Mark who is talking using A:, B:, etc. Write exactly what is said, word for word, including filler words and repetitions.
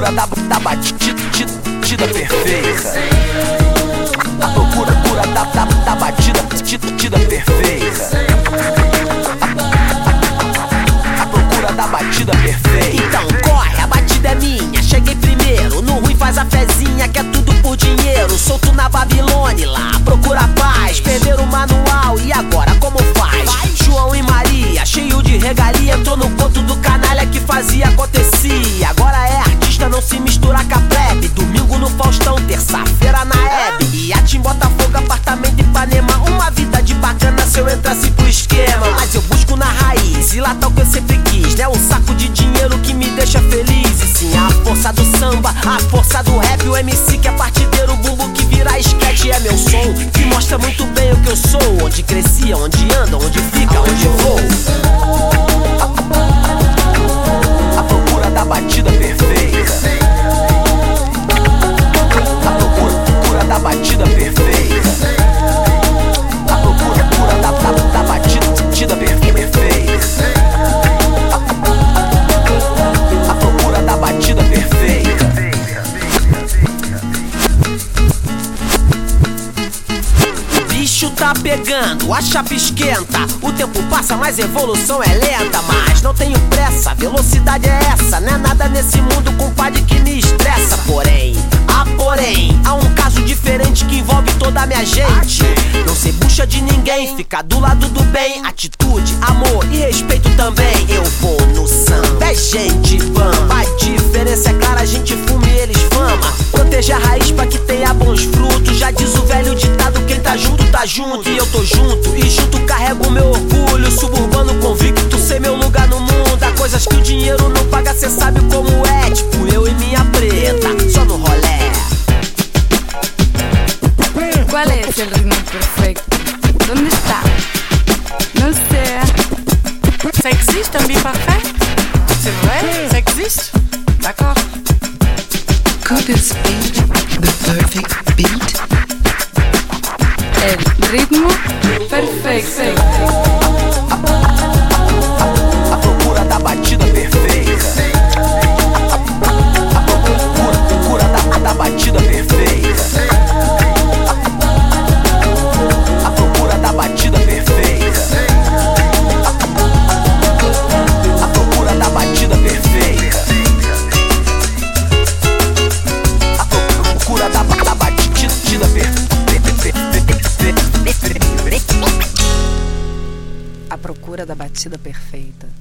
A: procura da, da batida perfeita. A procura cura da, da, da batida, batida perfeita. A, a procura da batida perfeita.
B: Então corre, a batida é minha, cheguei primeiro. No ruim faz a fezinha, que é tudo por dinheiro. Solto na Babilônia, lá procura paz. Perderam o manual e agora como faz? João e Maria, cheio de regalia, entrou no conto do canalha que fazia acontecia. Agora é artista, não se mistura com a plebe. Domingo no Faustão, terça-feira na Hebe. E a Tim Botafogo, apartamento em Ipanema. Uma vida de bacana se eu entrasse pro esquema. Mas eu busco na raiz, e lá tá o que eu sempre quis. Não é um saco de dinheiro que me deixa feliz, e sim a força do samba, a força do rap. O M C que é partideiro, o bumbo que vira esquete. É meu som, que mostra muito bem o que eu sou. Onde crescia, onde anda, onde fica, onde vou.
A: A procura da batida perfeita. A procura, procura da batida perfeita. A procura, procura da, da, da batida, batida perfeita. A, a procura da batida perfeita.
B: O bicho tá pegando, a chapa esquenta. O tempo passa, mas a evolução é lenta. Mas não tenho pressa, velocidade é essa. Não é nada nesse mundo, compadre, que me estressa. Porém, ah porém, há um caso diferente que envolve toda a minha gente. Não ser bucha de ninguém, fica do lado do bem. Atitude, amor e respeito também. Eu vou no samba, é gente bamba. A diferença é clara, a gente fuma e eles fama. Proteja a raiz pra que tenha bons frutos. Já diz o velho ditado, quem tá junto, tá junto. E eu tô junto, e junto carrego meu orgulho. Suburbano convicto, sei meu lugar no mundo. Há coisas que o dinheiro não paga, cê sabe como é. Tipo eu e minha preta, só no rolé.
C: ¿Cuál es el ritmo perfecto? ¿Dónde está? No sé.
D: Ça existe un beat parfait? C'est vrai? Ça existe? D'accord.
E: Could this be the perfect beat?
C: El ritmo perfecto.
A: A procura da batida perfeita. A procura, procura da, da batida perfeita. A procura da batida perfeita. A procura da batida perfeita. A procura da, da batida perfeita.
C: A procura da batida perfeita.